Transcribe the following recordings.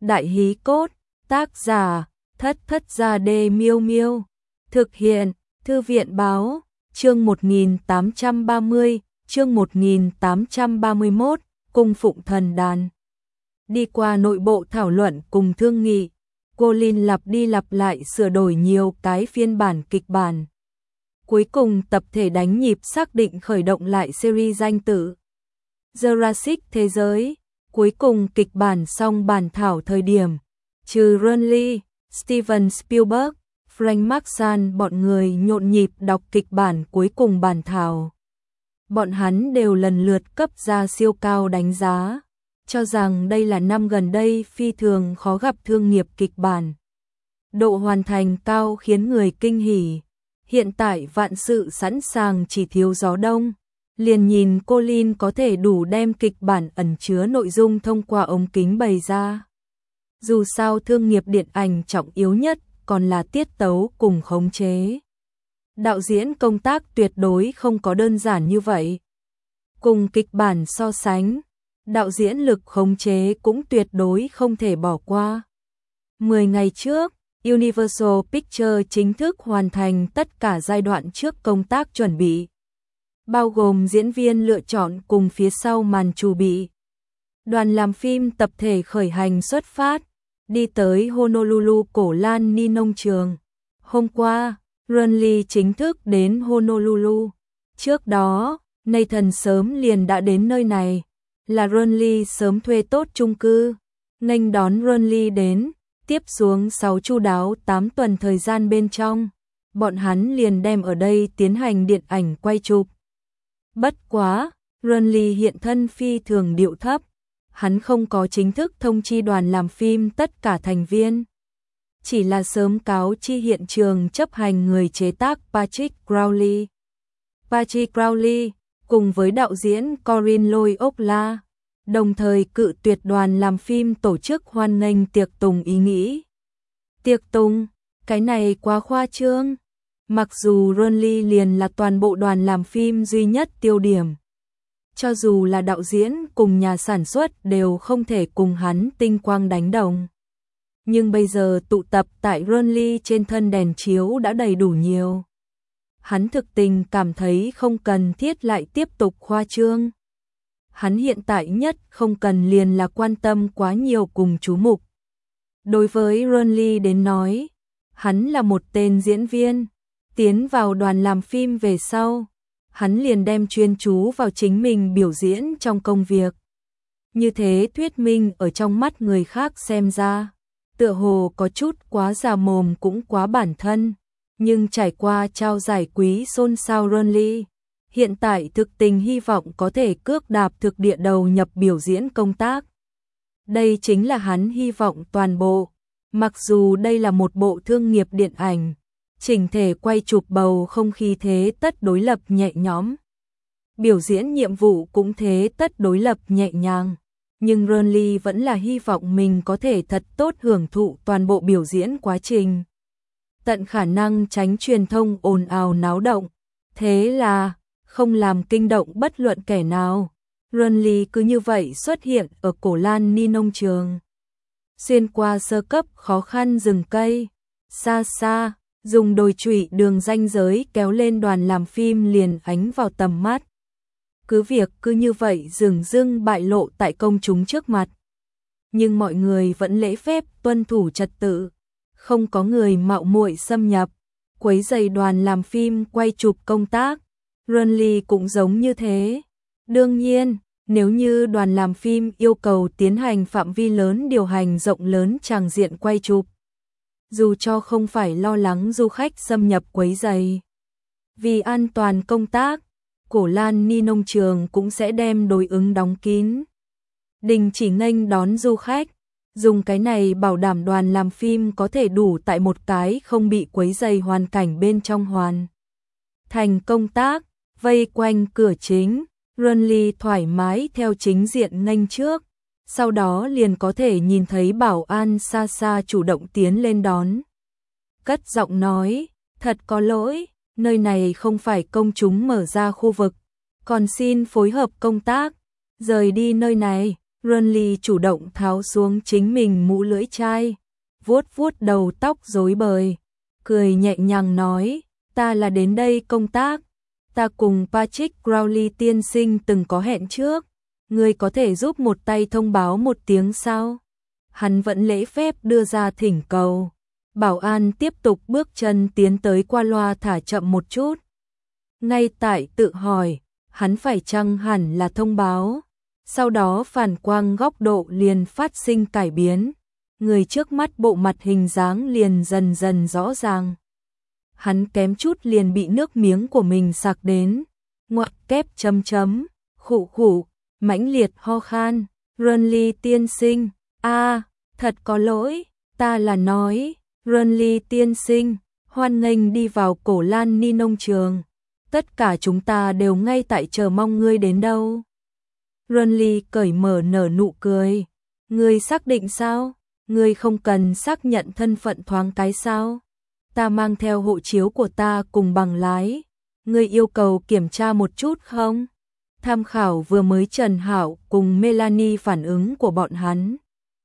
Đại hí cốt, tác giả, Thất Thất Gia Đê Miêu Miêu. Thực hiện, Thư viện báo, chương 1830, chương 1831, Cung Phụng Thần Đàn. Đi qua nội bộ thảo luận cùng thương nghị, Colin lặp đi lặp lại sửa đổi nhiều cái phiên bản kịch bản. Cuối cùng tập thể đánh nhịp xác định khởi động lại series danh tự Jurassic Thế Giới. Cuối cùng kịch bản xong bản thảo thời điểm, trừ Ron Lee, Steven Spielberg, Frank Marshall bọn người nhộn nhịp đọc kịch bản cuối cùng bản thảo. Bọn hắn đều lần lượt cấp ra siêu cao đánh giá, cho rằng đây là năm gần đây phi thường khó gặp thương nghiệp kịch bản. Độ hoàn thành cao khiến người kinh hỉ. Hiện tại vạn sự sẵn sàng chỉ thiếu gió đông. Liền nhìn Colin có thể đủ đem kịch bản ẩn chứa nội dung thông qua ống kính bày ra. Dù sao thương nghiệp điện ảnh trọng yếu nhất còn là tiết tấu cùng khống chế. Đạo diễn công tác tuyệt đối không có đơn giản như vậy. Cùng kịch bản so sánh, đạo diễn lực khống chế cũng tuyệt đối không thể bỏ qua. 10 ngày trước, Universal Pictures chính thức hoàn thành tất cả giai đoạn trước công tác chuẩn bị, bao gồm diễn viên lựa chọn cùng phía sau màn chủ bị. Đoàn làm phim tập thể khởi hành xuất phát, đi tới Honolulu Cổ Lan Ni nông trường. Hôm qua, Ron Lee chính thức đến Honolulu. Trước đó, Nathan sớm liền đã đến nơi này, là Ron Lee sớm thuê tốt chung cư, nghênh đón Ron Lee đến, tiếp xuống 6 chu đáo 8 tuần thời gian bên trong, bọn hắn liền đem ở đây tiến hành điện ảnh quay chụp. Bất quá, Ron Lee hiện thân phi thường điệu thấp, hắn không có chính thức thông chi đoàn làm phim tất cả thành viên. Chỉ là sớm cáo chi hiện trường chấp hành người chế tác Patrick Crowley. Patrick Crowley, cùng với đạo diễn Corinne Loyola, đồng thời cự tuyệt đoàn làm phim tổ chức hoan nghênh tiệc tùng ý nghĩ. Tiệc tùng, cái này quá khoa trương. Mặc dù Ron Lee liền là toàn bộ đoàn làm phim duy nhất tiêu điểm. Cho dù là đạo diễn cùng nhà sản xuất đều không thể cùng hắn tinh quang đánh đồng. Nhưng bây giờ tụ tập tại Ron Lee trên thân đèn chiếu đã đầy đủ nhiều. Hắn thực tình cảm thấy không cần thiết lại tiếp tục khoa trương. Hắn hiện tại nhất không cần liền là quan tâm quá nhiều cùng chú mục. Đối với Ron Lee đến nói, hắn là một tên diễn viên. Tiến vào đoàn làm phim về sau, hắn liền đem chuyên chú vào chính mình biểu diễn trong công việc. Như thế thuyết minh ở trong mắt người khác xem ra, tựa hồ có chút quá già mồm cũng quá bản thân, nhưng trải qua trao giải quý xôn xao Ron Lee, hiện tại thực tình hy vọng có thể cước đạp thực địa đầu nhập biểu diễn công tác. Đây chính là hắn hy vọng toàn bộ, mặc dù đây là một bộ thương nghiệp điện ảnh. Chỉnh thể quay chụp bầu không khí thế tất đối lập nhẹ nhõm. Biểu diễn nhiệm vụ cũng thế tất đối lập nhẹ nhàng. Nhưng Ron Lee vẫn là hy vọng mình có thể thật tốt hưởng thụ toàn bộ biểu diễn quá trình. Tận khả năng tránh truyền thông ồn ào náo động. Thế là, không làm kinh động bất luận kẻ nào. Ron Lee cứ như vậy xuất hiện ở Cổ Lan Ni nông trường. Xuyên qua sơ cấp khó khăn rừng cây. Xa xa. Dùng đồi trụy đường ranh giới kéo lên đoàn làm phim liền ánh vào tầm mắt. Cứ việc cứ như vậy dửng dưng bại lộ tại công chúng trước mặt. Nhưng mọi người vẫn lễ phép tuân thủ trật tự. Không có người mạo muội xâm nhập, quấy rầy đoàn làm phim quay chụp công tác. Ron Lee cũng giống như thế. Đương nhiên, nếu như đoàn làm phim yêu cầu tiến hành phạm vi lớn điều hành rộng lớn tràng diện quay chụp, dù cho không phải lo lắng du khách xâm nhập quấy rầy. Vì an toàn công tác, Cổ Lan Ni nông trường cũng sẽ đem đối ứng đóng kín. Đình chỉ nghênh đón du khách, dùng cái này bảo đảm đoàn làm phim có thể đủ tại một cái không bị quấy rầy hoàn cảnh bên trong hoàn thành công tác, vây quanh cửa chính, Ron Lee thoải mái theo chính diện nghênh trước. Sau đó liền có thể nhìn thấy bảo an xa xa chủ động tiến lên đón. Cất giọng nói, thật có lỗi, nơi này không phải công chúng mở ra khu vực, còn xin phối hợp công tác, rời đi nơi này. Renly chủ động tháo xuống chính mình mũ lưỡi chai, vuốt vuốt đầu tóc rối bời, cười nhẹ nhàng nói, ta là đến đây công tác, ta cùng Patrick Crowley tiên sinh từng có hẹn trước, ngươi có thể giúp một tay thông báo một tiếng sao? Hắn vẫn lễ phép đưa ra thỉnh cầu. Bảo an tiếp tục bước chân tiến tới qua loa thả chậm một chút. Ngay tại tự hỏi, hắn phải chăng hẳn là thông báo. Sau đó phản quang góc độ liền phát sinh cải biến. Người trước mắt bộ mặt hình dáng liền dần dần rõ ràng. Hắn kém chút liền bị nước miếng của mình sặc đến. Ngoặc kép chấm chấm, khụ khụ, mãnh liệt ho khan. Renly tiên sinh, thật có lỗi, ta là nói, Renly tiên sinh, hoan nghênh đi vào Cổ Lan Ni nông trường. Tất cả chúng ta đều ngay tại chờ mong ngươi đến đâu. Renly cởi mở nở nụ cười. Ngươi xác định sao? Ngươi không cần xác nhận thân phận thoáng cái sao? Ta mang theo hộ chiếu của ta cùng bằng lái. Ngươi yêu cầu kiểm tra một chút không? Tham khảo vừa mới Trần Hạo cùng Melanie phản ứng của bọn hắn.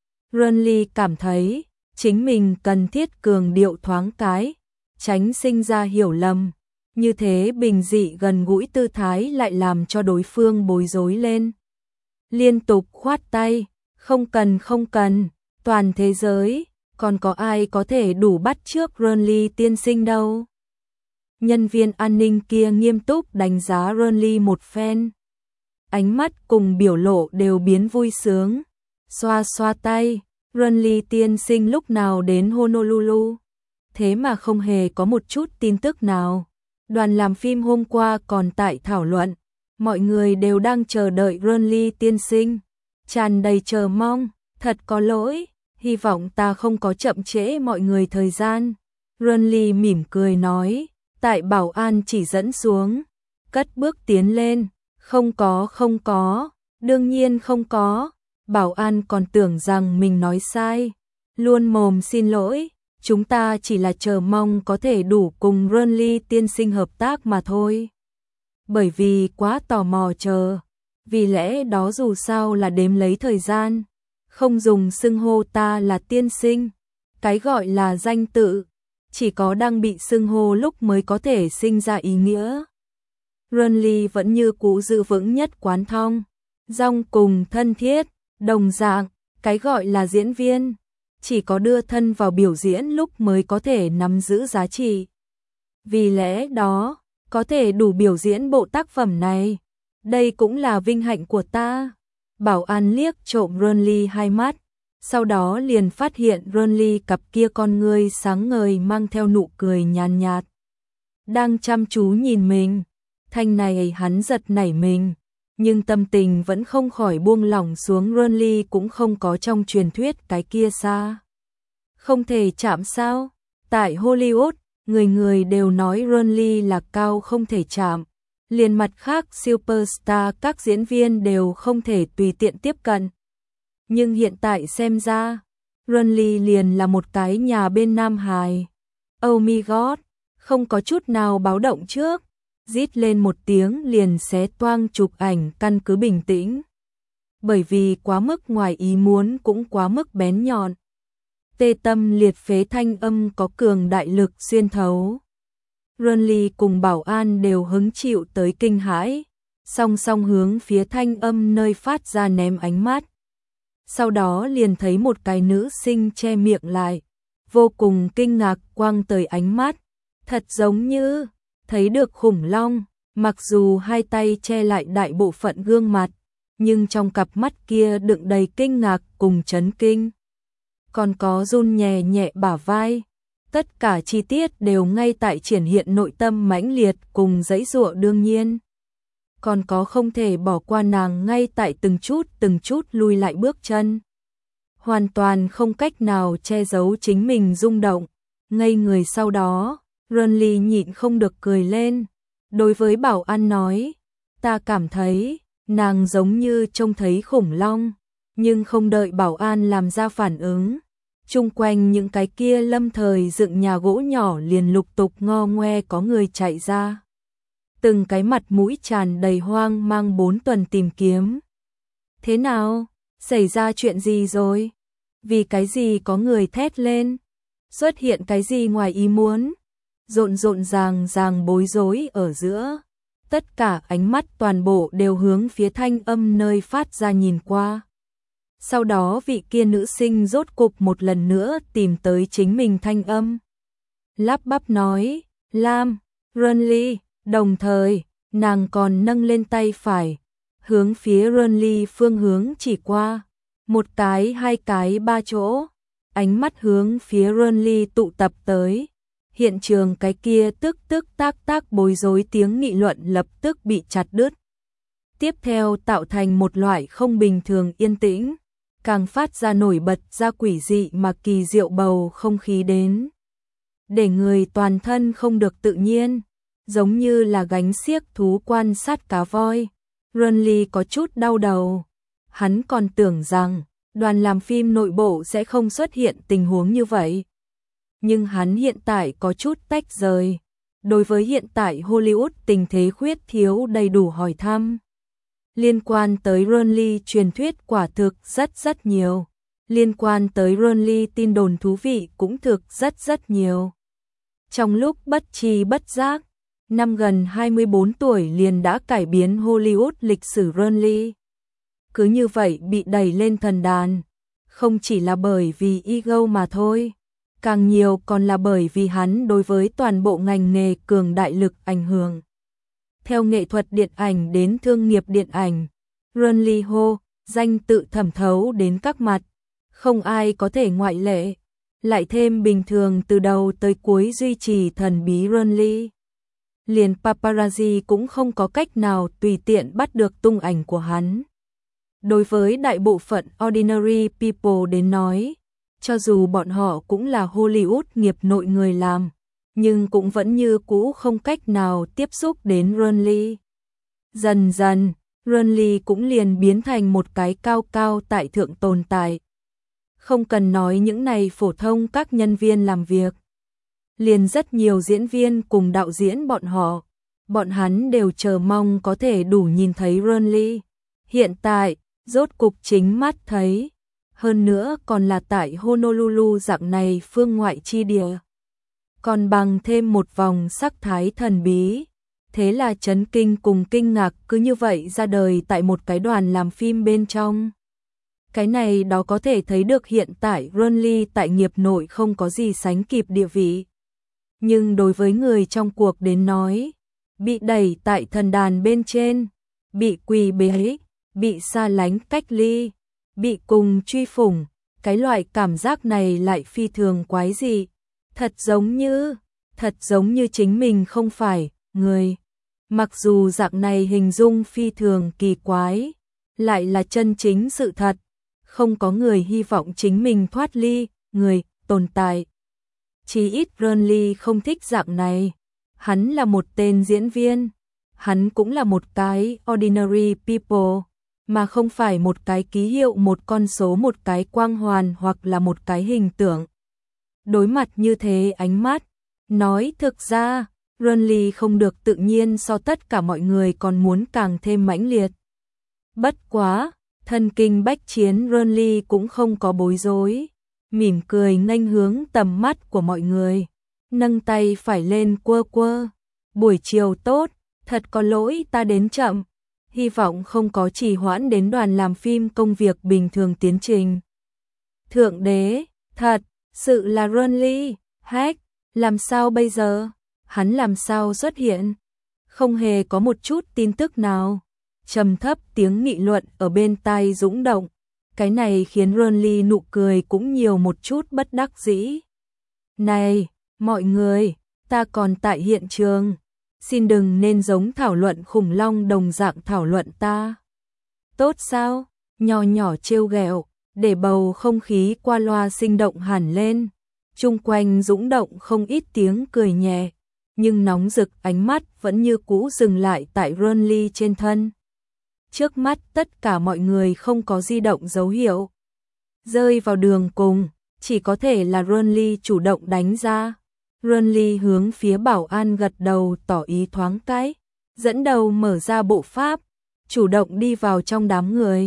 Renly cảm thấy chính mình cần thiết cường điệu thoáng cái, tránh sinh ra hiểu lầm. Như thế bình dị gần gũi tư thái lại làm cho đối phương bối rối lên. Liên tục khoát tay, không cần, toàn thế giới, còn có ai có thể đủ bắt chước Renly tiên sinh đâu. Nhân viên an ninh kia nghiêm túc đánh giá Renly một phen. Ánh mắt cùng biểu lộ đều biến vui sướng. Xoa xoa tay, Renly tiên sinh lúc nào đến Honolulu? Thế mà không hề có một chút tin tức nào. Đoàn làm phim hôm qua còn tại thảo luận, mọi người đều đang chờ đợi Renly tiên sinh, tràn đầy chờ mong, thật có lỗi, hy vọng ta không có chậm trễ mọi người thời gian. Renly mỉm cười nói, tại bảo an chỉ dẫn xuống, cất bước tiến lên, không có, đương nhiên không có. Bảo an còn tưởng rằng mình nói sai, luôn mồm xin lỗi, chúng ta chỉ là chờ mong có thể đủ cùng Renly tiên sinh hợp tác mà thôi. Bởi vì quá tò mò chờ, vì lẽ đó dù sao là đếm lấy thời gian, không dùng xưng hô ta là tiên sinh, cái gọi là danh tự, chỉ có đang bị xưng hô lúc mới có thể sinh ra ý nghĩa. Renly vẫn như cũ giữ vững nhất quán thông, dong cùng thân thiết. Đồng dạng, cái gọi là diễn viên, chỉ có đưa thân vào biểu diễn lúc mới có thể nắm giữ giá trị. Vì lẽ đó, có thể đủ biểu diễn bộ tác phẩm này, đây cũng là vinh hạnh của ta. Bảo an liếc trộm Renly hai mắt, sau đó liền phát hiện Renly cặp kia con ngươi sáng ngời mang theo nụ cười nhàn nhạt. Đang chăm chú nhìn mình, thanh này hắn giật nảy mình. Nhưng tâm tình vẫn không khỏi buông lỏng xuống. Renly cũng không có trong truyền thuyết cái kia xa. Không thể chạm sao? Tại Hollywood, người đều nói Renly là cao không thể chạm. Liền mặt khác superstar các diễn viên đều không thể tùy tiện tiếp cận. Nhưng hiện tại xem ra, Renly liền là một cái nhà bên Nam Hải. Oh my god, không có chút nào báo động trước. Rít lên một tiếng liền xé toang chụp ảnh, căn cứ bình tĩnh. Bởi vì quá mức ngoài ý muốn cũng quá mức bén nhọn. Tê tâm liệt phế thanh âm có cường đại lực xuyên thấu. Renly cùng bảo an đều hứng chịu tới kinh hãi, song song hướng phía thanh âm nơi phát ra ném ánh mắt. Sau đó liền thấy một cái nữ sinh che miệng lại, vô cùng kinh ngạc quăng tới ánh mắt, thật giống như thấy được khủng long, mặc dù hai tay che lại đại bộ phận gương mặt, nhưng trong cặp mắt kia đựng đầy kinh ngạc cùng chấn kinh. Còn có run nhẹ nhẹ bả vai, tất cả chi tiết đều ngay tại triển hiện nội tâm mãnh liệt cùng giãy giụa đương nhiên. Còn có không thể bỏ qua nàng ngay tại từng chút lùi lại bước chân. Hoàn toàn không cách nào che giấu chính mình rung động, ngây người sau đó. Renly nhịn không được cười lên, đối với bảo an nói, ta cảm thấy, nàng giống như trông thấy khủng long, nhưng không đợi bảo an làm ra phản ứng. Chung quanh những cái kia lâm thời dựng nhà gỗ nhỏ liền lục tục ngo ngoe có người chạy ra. Từng cái mặt mũi tràn đầy hoang mang 4 tuần tìm kiếm. Thế nào? Xảy ra chuyện gì rồi? Vì cái gì có người thét lên? Xuất hiện cái gì ngoài ý muốn? Rộn ràng bối rối ở giữa. Tất cả ánh mắt toàn bộ đều hướng phía thanh âm nơi phát ra nhìn qua. Sau đó vị kia nữ sinh rốt cục một lần nữa tìm tới chính mình thanh âm. Lắp bắp nói, Lam, Runly, đồng thời, nàng còn nâng lên tay phải, hướng phía Runly phương hướng chỉ qua. Một cái, hai cái, ba chỗ, ánh mắt hướng phía Runly tụ tập tới. Hiện trường cái kia tức tác bối rối tiếng nghị luận lập tức bị chặt đứt. Tiếp theo tạo thành một loại không bình thường yên tĩnh, càng phát ra nổi bật ra quỷ dị mà kỳ diệu bầu không khí đến. Để người toàn thân không được tự nhiên, giống như là gánh xiếc thú quan sát cá voi. Runly có chút đau đầu. Hắn còn tưởng rằng đoàn làm phim nội bộ sẽ không xuất hiện tình huống như vậy. Nhưng hắn hiện tại có chút tách rời. Đối với hiện tại Hollywood tình thế khuyết thiếu đầy đủ hỏi thăm. Liên quan tới Runly truyền thuyết quả thực rất nhiều. Liên quan tới Runly tin đồn thú vị cũng thực rất nhiều. Trong lúc bất tri bất giác, năm gần 24 tuổi liền đã cải biến Hollywood lịch sử Runly. Cứ như vậy bị đẩy lên thần đàn, không chỉ là bởi vì ego mà thôi, càng nhiều còn là bởi vì hắn đối với toàn bộ ngành nghề cường đại lực ảnh hưởng. Theo nghệ thuật điện ảnh đến thương nghiệp điện ảnh, Runly Ho, danh tự thẩm thấu đến các mặt, không ai có thể ngoại lệ. Lại thêm bình thường từ đầu tới cuối duy trì thần bí Runly. Liền paparazzi cũng không có cách nào tùy tiện bắt được tung ảnh của hắn. Đối với đại bộ phận ordinary people đến nói, cho dù bọn họ cũng là Hollywood nghiệp nội người làm, nhưng cũng vẫn như cũ không cách nào tiếp xúc đến Runly. Dần dần, Runly cũng liền biến thành một cái cao tại thượng tồn tại. Không cần nói những này phổ thông các nhân viên làm việc. Liền rất nhiều diễn viên cùng đạo diễn bọn hắn đều chờ mong có thể đủ nhìn thấy Runly. Hiện tại, rốt cục chính mắt thấy. Hơn nữa còn là tại Honolulu dạng này phương ngoại chi địa. Còn bằng thêm một vòng sắc thái thần bí. Thế là chấn kinh cùng kinh ngạc cứ như vậy ra đời tại một cái đoàn làm phim bên trong. Cái này đó có thể thấy được hiện tại Runly tại nghiệp nội không có gì sánh kịp địa vị. Nhưng đối với người trong cuộc đến nói, bị đẩy tại thần đàn bên trên, bị quỳ bế, bị xa lánh cách ly, bị cùng truy phủng, cái loại cảm giác này lại phi thường quái dị. Thật giống như chính mình không phải người. Mặc dù dạng này hình dung phi thường kỳ quái, lại là chân chính sự thật. Không có người hy vọng chính mình thoát ly, người, tồn tại. Chỉ ít Runly không thích dạng này. Hắn là một tên diễn viên. Hắn cũng là một cái ordinary people, mà không phải một cái ký hiệu, một con số, một cái quang hoàn hoặc là một cái hình tượng. Đối mặt như thế ánh mắt, nói thực ra, Runly không được tự nhiên so tất cả mọi người còn muốn càng thêm mãnh liệt. Bất quá, thân kinh bách chiến Runly cũng không có bối rối, mỉm cười nghênh hướng tầm mắt của mọi người, nâng tay phải lên quơ. Buổi chiều tốt, thật có lỗi ta đến chậm, hy vọng không có trì hoãn đến đoàn làm phim công việc bình thường tiến trình. Thượng đế, thật sự là Runly, hack, làm sao bây giờ? Hắn làm sao xuất hiện? Không hề có một chút tin tức nào. Trầm thấp tiếng nghị luận ở bên tai dũng động. Cái này khiến Runly nụ cười cũng nhiều một chút bất đắc dĩ. Này, mọi người, ta còn tại hiện trường. Xin đừng nên giống thảo luận khủng long đồng dạng thảo luận ta. Tốt sao? Nho nhỏ trêu ghẹo, để bầu không khí qua loa sinh động hẳn lên. Chung quanh dũng động không ít tiếng cười nhẹ, nhưng nóng rực ánh mắt vẫn như cũ dừng lại tại Runly trên thân. Trước mắt tất cả mọi người không có di động dấu hiệu. Rơi vào đường cùng, chỉ có thể là Runly chủ động đánh ra. Runly hướng phía bảo an gật đầu tỏ ý thoáng cái, dẫn đầu mở ra bộ pháp, chủ động đi vào trong đám người.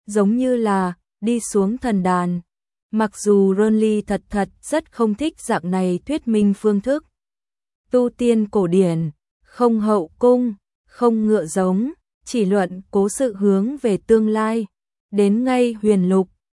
giống như là đi xuống thần đàn. Mặc dù Ronly thật rất không thích dạng này thuyết minh phương thức. Tu tiên cổ điển, không hậu cung, không ngựa giống, chỉ luận cố sự hướng về tương lai. Đến ngay huyền lục,